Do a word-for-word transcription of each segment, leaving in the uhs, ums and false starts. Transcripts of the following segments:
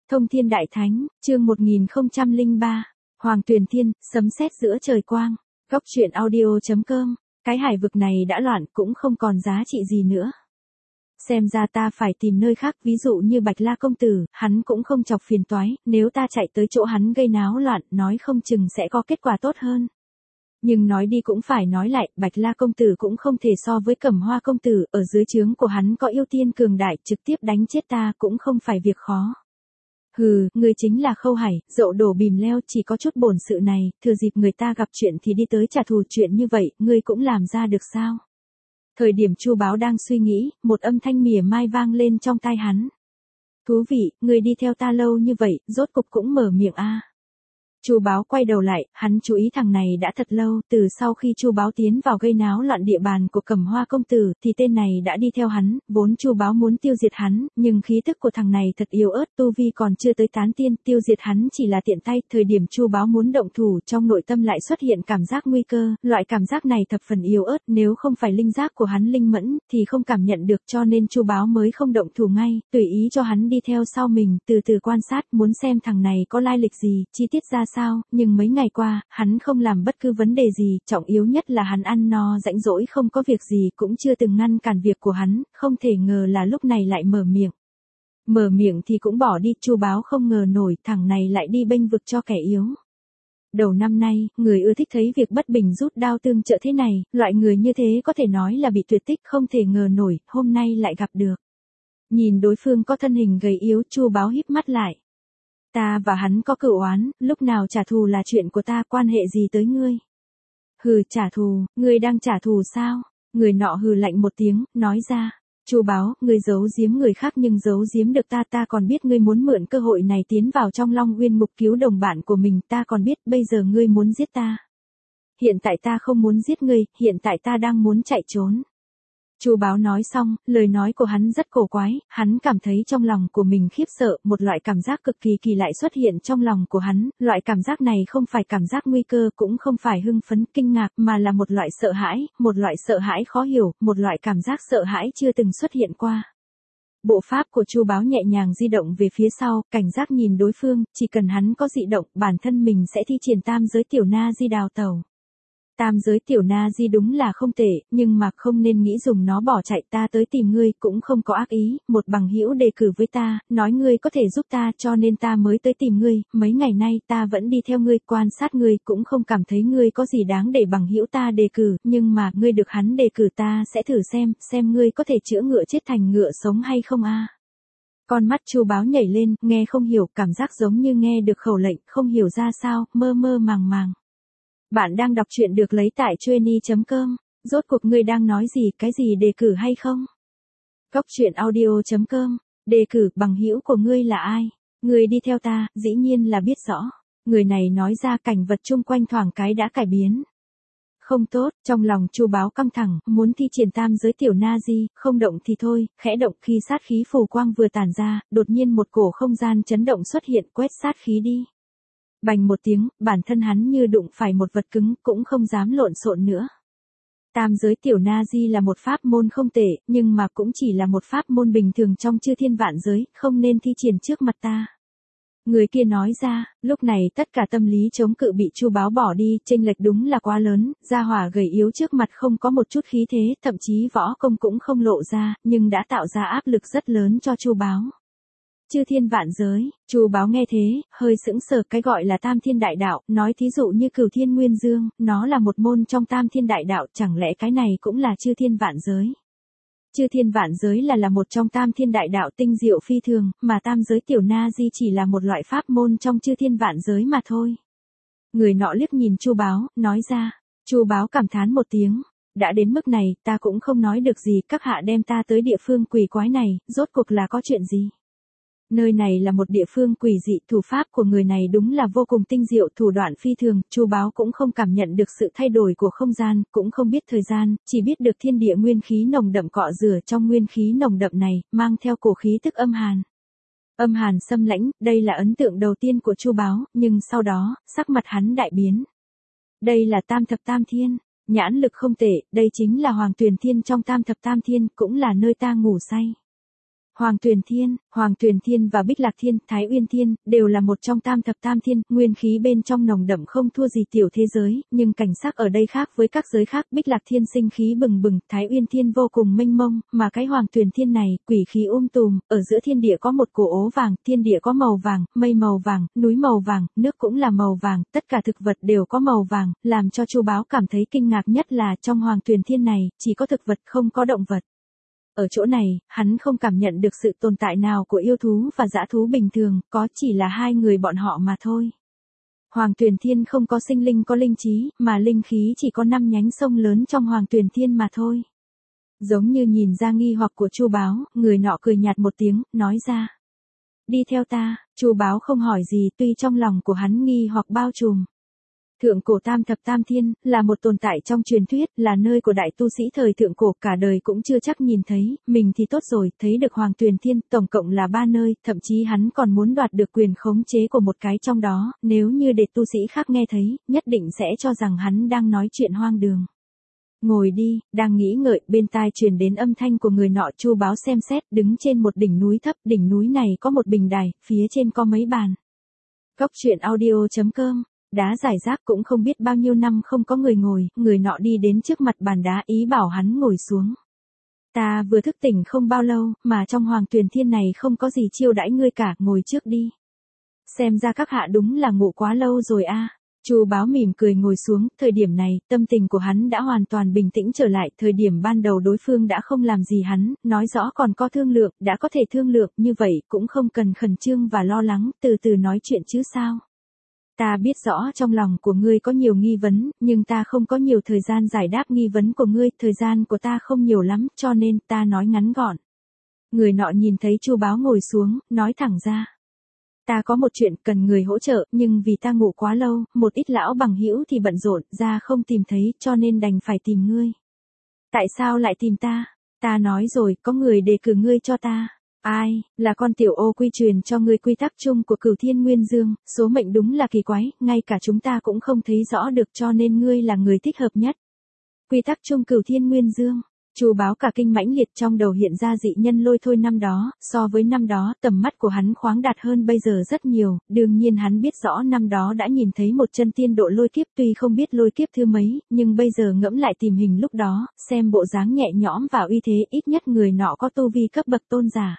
Thông Thiên Đại Thánh, chương một nghìn không trăm lẻ ba, Hoàng Tuyền Thiên, sấm sét giữa trời quang, góc truyện audio.com, cái hải vực này đã loạn cũng không còn giá trị gì nữa. Xem ra ta phải tìm nơi khác, ví dụ như Bạch La Công Tử, hắn cũng không chọc phiền toái, nếu ta chạy tới chỗ hắn gây náo loạn, nói không chừng sẽ có kết quả tốt hơn. Nhưng nói đi cũng phải nói lại, Bạch La Công Tử cũng không thể so với Cẩm Hoa Công Tử, ở dưới trướng của hắn có yêu tiên cường đại, trực tiếp đánh chết ta cũng không phải việc khó. Hừ, ngươi chính là Khâu Hải, dậu đổ bìm leo, chỉ có chút bổn sự này, thừa dịp người ta gặp chuyện thì đi tới trả thù, chuyện như vậy, ngươi cũng làm ra được sao? Thời điểm Chu Báo đang suy nghĩ, một âm thanh mỉa mai vang lên trong tai hắn. Thú vị, ngươi đi theo ta lâu như vậy, rốt cục cũng mở miệng a. Chu Báo quay đầu lại, hắn chú ý thằng này đã thật lâu, từ sau khi Chu Báo tiến vào gây náo loạn địa bàn của Cẩm Hoa Công Tử, thì tên này đã đi theo hắn, vốn Chu Báo muốn tiêu diệt hắn, nhưng khí tức của thằng này thật yếu ớt, tu vi còn chưa tới tán tiên, tiêu diệt hắn chỉ là tiện tay, thời điểm Chu Báo muốn động thủ, trong nội tâm lại xuất hiện cảm giác nguy cơ, loại cảm giác này thập phần yếu ớt, nếu không phải linh giác của hắn linh mẫn, thì không cảm nhận được, cho nên Chu Báo mới không động thủ ngay, tùy ý cho hắn đi theo sau mình, từ từ quan sát, muốn xem thằng này có lai lịch gì, chi tiết ra sao, nhưng mấy ngày qua, hắn không làm bất cứ vấn đề gì, trọng yếu nhất là hắn ăn no rãnh rỗi không có việc gì cũng chưa từng ngăn cản việc của hắn, không thể ngờ là lúc này lại mở miệng. Mở miệng thì cũng bỏ đi, Chu Báo không ngờ nổi, thằng này lại đi bênh vực cho kẻ yếu. Đầu năm nay, người ưa thích thấy việc bất bình rút đao tương trợ thế này, loại người như thế có thể nói là bị tuyệt tích, không thể ngờ nổi, hôm nay lại gặp được. Nhìn đối phương có thân hình gầy yếu, Chu Báo híp mắt lại. Ta và hắn có cửu oán, lúc nào trả thù là chuyện của ta, quan hệ gì tới ngươi? Hừ, trả thù, ngươi đang trả thù sao? Người nọ hừ lạnh một tiếng, nói ra. Chu Báo, ngươi giấu giếm người khác nhưng giấu giếm được ta, ta còn biết ngươi muốn mượn cơ hội này tiến vào trong Long Uyên Ngục cứu đồng bạn của mình, ta còn biết bây giờ ngươi muốn giết ta. Hiện tại ta không muốn giết ngươi, hiện tại ta đang muốn chạy trốn. Chu Báo nói xong, lời nói của hắn rất cổ quái, hắn cảm thấy trong lòng của mình khiếp sợ, một loại cảm giác cực kỳ kỳ lạ xuất hiện trong lòng của hắn, loại cảm giác này không phải cảm giác nguy cơ, cũng không phải hưng phấn, kinh ngạc, mà là một loại sợ hãi, một loại sợ hãi khó hiểu, một loại cảm giác sợ hãi chưa từng xuất hiện qua. Bộ pháp của Chu Báo nhẹ nhàng di động về phía sau, cảnh giác nhìn đối phương, chỉ cần hắn có dị động, bản thân mình sẽ thi triển tam giới tiểu na di đào tẩu. Tam giới tiểu na di đúng là không tệ, nhưng mà không nên nghĩ dùng nó bỏ chạy, ta tới tìm ngươi cũng không có ác ý, một bằng hữu đề cử với ta, nói ngươi có thể giúp ta cho nên ta mới tới tìm ngươi, mấy ngày nay ta vẫn đi theo ngươi, quan sát ngươi, cũng không cảm thấy ngươi có gì đáng để bằng hữu ta đề cử, nhưng mà ngươi được hắn đề cử, ta sẽ thử xem, xem ngươi có thể chữa ngựa chết thành ngựa sống hay không a. Con mắt Chu Báo nhảy lên, nghe không hiểu, cảm giác giống như nghe được khẩu lệnh, không hiểu ra sao, mơ mơ màng màng. Bạn đang đọc truyện được lấy tại chueny chấm com, rốt cuộc ngươi đang nói gì, cái gì đề cử hay không? Góc truyện audio chấm com, đề cử, bằng hữu của ngươi là ai? Ngươi đi theo ta, dĩ nhiên là biết rõ. Người này nói ra, cảnh vật chung quanh thoảng cái đã cải biến. Không tốt, trong lòng Chu Báo căng thẳng, muốn thi triển tam giới tiểu na di, không động thì thôi, khẽ động, khi sát khí phù quang vừa tản ra, đột nhiên một cổ không gian chấn động xuất hiện, quét sát khí đi. Bành một tiếng, bản thân hắn như đụng phải một vật cứng, cũng không dám lộn xộn nữa. Tam giới tiểu na di là một pháp môn không tệ, nhưng mà cũng chỉ là một pháp môn bình thường trong chư thiên vạn giới, không nên thi triển trước mặt ta. Người kia nói ra, lúc này tất cả tâm lý chống cự bị Chu Báo bỏ đi, chênh lệch đúng là quá lớn, gia hỏa gầy yếu trước mặt không có một chút khí thế, thậm chí võ công cũng không lộ ra, nhưng đã tạo ra áp lực rất lớn cho Chu Báo. Chư thiên vạn giới, Chu Báo nghe thế, hơi sững sờ, cái gọi là tam thiên đại đạo, nói thí dụ như Cửu Thiên Nguyên Dương, nó là một môn trong tam thiên đại đạo, chẳng lẽ cái này cũng là chư thiên vạn giới? Chư thiên vạn giới là là một trong tam thiên đại đạo tinh diệu phi thường, mà tam giới tiểu na di chỉ là một loại pháp môn trong chư thiên vạn giới mà thôi. Người nọ liếc nhìn Chu Báo, nói ra. Chu Báo cảm thán một tiếng. Đã đến mức này, ta cũng không nói được gì, các hạ đem ta tới địa phương quỷ quái này, rốt cuộc là có chuyện gì? Nơi này là một địa phương quỷ dị, thủ pháp của người này đúng là vô cùng tinh diệu, thủ đoạn phi thường, Chu Báo cũng không cảm nhận được sự thay đổi của không gian, cũng không biết thời gian, chỉ biết được thiên địa nguyên khí nồng đậm cọ rửa trong nguyên khí nồng đậm này, mang theo cổ khí tức âm hàn. Âm hàn xâm lãnh, đây là ấn tượng đầu tiên của Chu Báo, nhưng sau đó, sắc mặt hắn đại biến. Đây là tam thập tam thiên, nhãn lực không tệ, đây chính là Hoàng Tuyền Thiên trong tam thập tam thiên, cũng là nơi ta ngủ say. Hoàng Tuyền Thiên, Hoàng Tuyền Thiên và Bích Lạc Thiên, Thái Uyên Thiên, đều là một trong tam thập tam thiên, nguyên khí bên trong nồng đậm không thua gì tiểu thế giới, nhưng cảnh sắc ở đây khác với các giới khác. Bích Lạc Thiên sinh khí bừng bừng, Thái Uyên Thiên vô cùng mênh mông, mà cái Hoàng Tuyền Thiên này, quỷ khí um tùm, ở giữa thiên địa có một cổ ố vàng, thiên địa có màu vàng, mây màu vàng, núi màu vàng, nước cũng là màu vàng, tất cả thực vật đều có màu vàng, làm cho Chu Báo cảm thấy kinh ngạc nhất là trong Hoàng Tuyền Thiên này, chỉ có thực vật không có động vật. Ở chỗ này, hắn không cảm nhận được sự tồn tại nào của yêu thú và dã thú bình thường, có chỉ là hai người bọn họ mà thôi. Hoàng Tuyền Thiên không có sinh linh có linh trí, mà linh khí chỉ có năm nhánh sông lớn trong Hoàng Tuyền Thiên mà thôi. Giống như nhìn ra nghi hoặc của Chu Báo, người nọ cười nhạt một tiếng, nói ra. Đi theo ta. Chu Báo không hỏi gì, tuy trong lòng của hắn nghi hoặc bao trùm. Thượng cổ tam thập tam thiên, là một tồn tại trong truyền thuyết, là nơi của đại tu sĩ thời thượng cổ, cả đời cũng chưa chắc nhìn thấy, mình thì tốt rồi, thấy được Hoàng Tuyền Thiên, tổng cộng là ba nơi, thậm chí hắn còn muốn đoạt được quyền khống chế của một cái trong đó, nếu như để tu sĩ khác nghe thấy, nhất định sẽ cho rằng hắn đang nói chuyện hoang đường. Ngồi đi, đang nghĩ ngợi, bên tai truyền đến âm thanh của người nọ. Chu Báo xem xét, đứng trên một đỉnh núi thấp, đỉnh núi này có một bình đài, phía trên có mấy bàn. Góc truyện audio chấm com. Đá giải rác cũng không biết bao nhiêu năm không có người ngồi, người nọ đi đến trước mặt bàn đá ý bảo hắn ngồi xuống. Ta vừa thức tỉnh không bao lâu, mà trong Hoàng Tuyền Thiên này không có gì chiêu đãi ngươi cả, ngồi trước đi. Xem ra các hạ đúng là ngủ quá lâu rồi a. Chu Báo mỉm cười ngồi xuống, thời điểm này, tâm tình của hắn đã hoàn toàn bình tĩnh trở lại, thời điểm ban đầu đối phương đã không làm gì hắn, nói rõ còn có thương lượng, đã có thể thương lượng, như vậy cũng không cần khẩn trương và lo lắng, từ từ nói chuyện chứ sao. Ta biết rõ trong lòng của ngươi có nhiều nghi vấn, nhưng ta không có nhiều thời gian giải đáp nghi vấn của ngươi, thời gian của ta không nhiều lắm, cho nên ta nói ngắn gọn. Người nọ nhìn thấy Chu Báo ngồi xuống, nói thẳng ra. Ta có một chuyện cần người hỗ trợ, nhưng vì ta ngủ quá lâu, một ít lão bằng hữu thì bận rộn, ra không tìm thấy, cho nên đành phải tìm ngươi. Tại sao lại tìm ta? Ta nói rồi, có người đề cử ngươi cho ta. Ai, là con tiểu ô quy truyền cho ngươi quy tắc chung của Cửu Thiên Nguyên Dương, số mệnh đúng là kỳ quái, ngay cả chúng ta cũng không thấy rõ được, cho nên ngươi là người thích hợp nhất. Quy tắc chung Cửu Thiên Nguyên Dương. Chu Báo cả kinh mãnh liệt, trong đầu hiện ra dị nhân Lôi Thôi năm đó, so với năm đó, tầm mắt của hắn khoáng đạt hơn bây giờ rất nhiều, đương nhiên hắn biết rõ năm đó đã nhìn thấy một chân tiên độ lôi kiếp, tuy không biết lôi kiếp thứ mấy, nhưng bây giờ ngẫm lại tìm hình lúc đó, xem bộ dáng nhẹ nhõm và uy thế, ít nhất người nọ có tu vi cấp bậc tôn giả.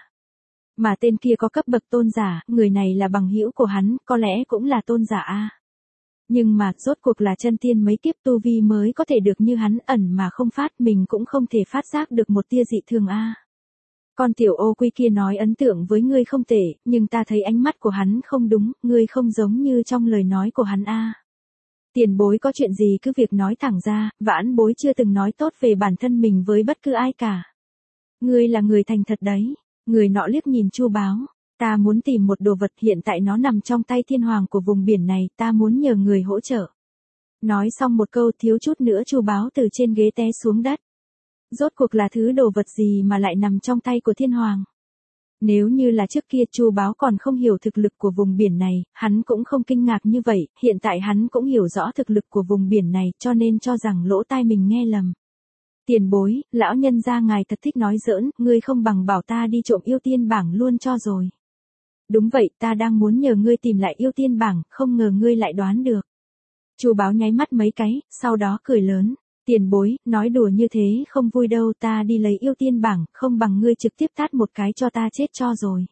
Mà tên kia có cấp bậc tôn giả, người này là bằng hữu của hắn, có lẽ cũng là tôn giả a. Nhưng mà, rốt cuộc là chân tiên mấy kiếp tu vi mới có thể được như hắn, ẩn mà không phát, mình cũng không thể phát giác được một tia dị thường a. Con tiểu ô quy kia nói ấn tượng với ngươi không tệ, nhưng ta thấy ánh mắt của hắn không đúng, ngươi không giống như trong lời nói của hắn a. Tiền bối có chuyện gì cứ việc nói thẳng ra, vãn bối chưa từng nói tốt về bản thân mình với bất cứ ai cả. Ngươi là người thành thật đấy. Người nọ liếc nhìn Chu Báo. Ta muốn tìm một đồ vật, hiện tại nó nằm trong tay thiên hoàng của vùng biển này, ta muốn nhờ người hỗ trợ. Nói xong một câu, thiếu chút nữa Chu Báo từ trên ghế té xuống đất. Rốt cuộc là thứ đồ vật gì mà lại nằm trong tay của thiên hoàng? Nếu như là trước kia Chu Báo còn không hiểu thực lực của vùng biển này, hắn cũng không kinh ngạc như vậy, hiện tại hắn cũng hiểu rõ thực lực của vùng biển này, cho nên cho rằng lỗ tai mình nghe lầm. Tiền bối, lão nhân gia ngài thật thích nói giỡn, ngươi không bằng bảo ta đi trộm yêu tiên bảng luôn cho rồi. Đúng vậy, ta đang muốn nhờ ngươi tìm lại yêu tiên bảng, không ngờ ngươi lại đoán được. Chu Báo nháy mắt mấy cái, sau đó cười lớn. Tiền bối, nói đùa như thế không vui đâu, ta đi lấy yêu tiên bảng, không bằng ngươi trực tiếp tát một cái cho ta chết cho rồi.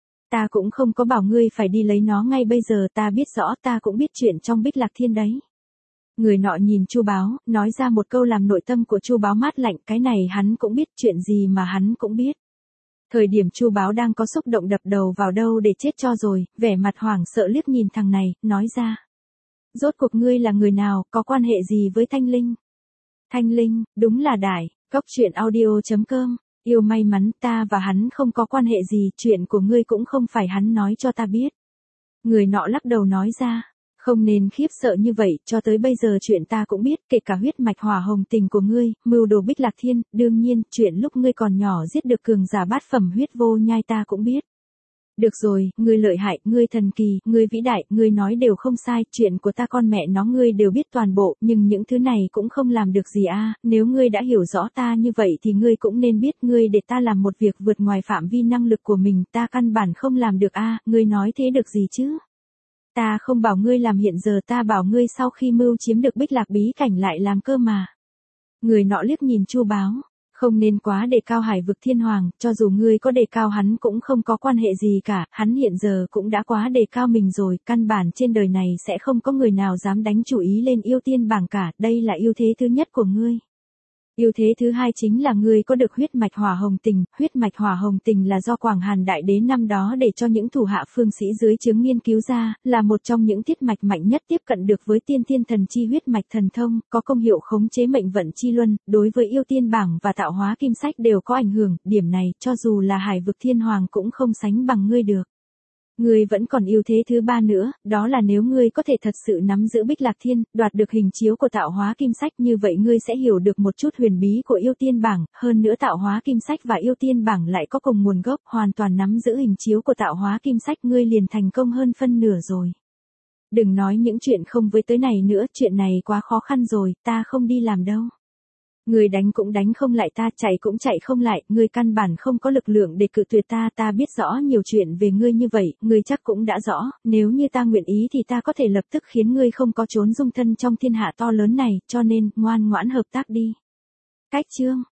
Ta cũng không có bảo ngươi phải đi lấy nó ngay bây giờ, ta biết rõ, ta cũng biết chuyện trong Bích Lạc Thiên đấy. Người nọ nhìn Chu Báo, nói ra một câu làm nội tâm của Chu Báo mát lạnh, cái này hắn cũng biết, chuyện gì mà hắn cũng biết. Thời điểm Chu Báo đang có xúc động đập đầu vào đâu để chết cho rồi, vẻ mặt hoảng sợ liếc nhìn thằng này, nói ra. Rốt cuộc ngươi là người nào, có quan hệ gì với Thanh Linh? Thanh Linh, đúng là đại, góc truyện audio chấm com, yêu may mắn, ta và hắn không có quan hệ gì, chuyện của ngươi cũng không phải hắn nói cho ta biết. Người nọ lắc đầu nói ra. Không nên khiếp sợ như vậy, cho tới bây giờ chuyện ta cũng biết, kể cả huyết mạch hỏa hồng tình của ngươi, mưu đồ Bích Lạc Thiên, đương nhiên, chuyện lúc ngươi còn nhỏ giết được cường giả bát phẩm huyết vô nhai ta cũng biết. Được rồi, ngươi lợi hại, ngươi thần kỳ, ngươi vĩ đại, ngươi nói đều không sai, chuyện của ta con mẹ nó ngươi đều biết toàn bộ, nhưng những thứ này cũng không làm được gì a. Nếu ngươi đã hiểu rõ ta như vậy thì ngươi cũng nên biết ngươi để ta làm một việc vượt ngoài phạm vi năng lực của mình, ta căn bản không làm được a, ngươi nói thế được gì chứ? Ta không bảo ngươi làm hiện giờ, ta bảo ngươi sau khi mưu chiếm được Bích Lạc bí cảnh lại làm cơ mà. Người nọ liếc nhìn Chu Báo. Không nên quá đề cao Hải vực Thiên Hoàng, cho dù ngươi có đề cao hắn cũng không có quan hệ gì cả, hắn hiện giờ cũng đã quá đề cao mình rồi, căn bản trên đời này sẽ không có người nào dám đánh chủ ý lên yêu tiên bảng cả, đây là ưu thế thứ nhất của ngươi. Ưu thế thứ hai chính là ngươi có được huyết mạch hỏa hồng tình, huyết mạch hỏa hồng tình là do Quảng Hàn Đại Đế năm đó để cho những thủ hạ phương sĩ dưới trướng nghiên cứu ra, là một trong những thiết mạch mạnh nhất tiếp cận được với tiên thiên thần chi huyết mạch thần thông, có công hiệu khống chế mệnh vận chi luân, đối với yêu tiên bảng và tạo hóa kim sách đều có ảnh hưởng, điểm này cho dù là Hải vực Thiên Hoàng cũng không sánh bằng ngươi được. Ngươi vẫn còn ưu thế thứ ba nữa, đó là nếu ngươi có thể thật sự nắm giữ Bích Lạc Thiên, đoạt được hình chiếu của tạo hóa kim sách, như vậy ngươi sẽ hiểu được một chút huyền bí của yêu tiên bảng, hơn nữa tạo hóa kim sách và yêu tiên bảng lại có cùng nguồn gốc, hoàn toàn nắm giữ hình chiếu của tạo hóa kim sách, ngươi liền thành công hơn phân nửa rồi. Đừng nói những chuyện không với tới này nữa, chuyện này quá khó khăn rồi, ta không đi làm đâu. Ngươi đánh cũng đánh không lại ta, chạy cũng chạy không lại, ngươi căn bản không có lực lượng để cự tuyệt ta, ta biết rõ nhiều chuyện về ngươi như vậy, ngươi chắc cũng đã rõ, nếu như ta nguyện ý thì ta có thể lập tức khiến ngươi không có trốn dung thân trong thiên hạ to lớn này, cho nên, ngoan ngoãn hợp tác đi. Cách chương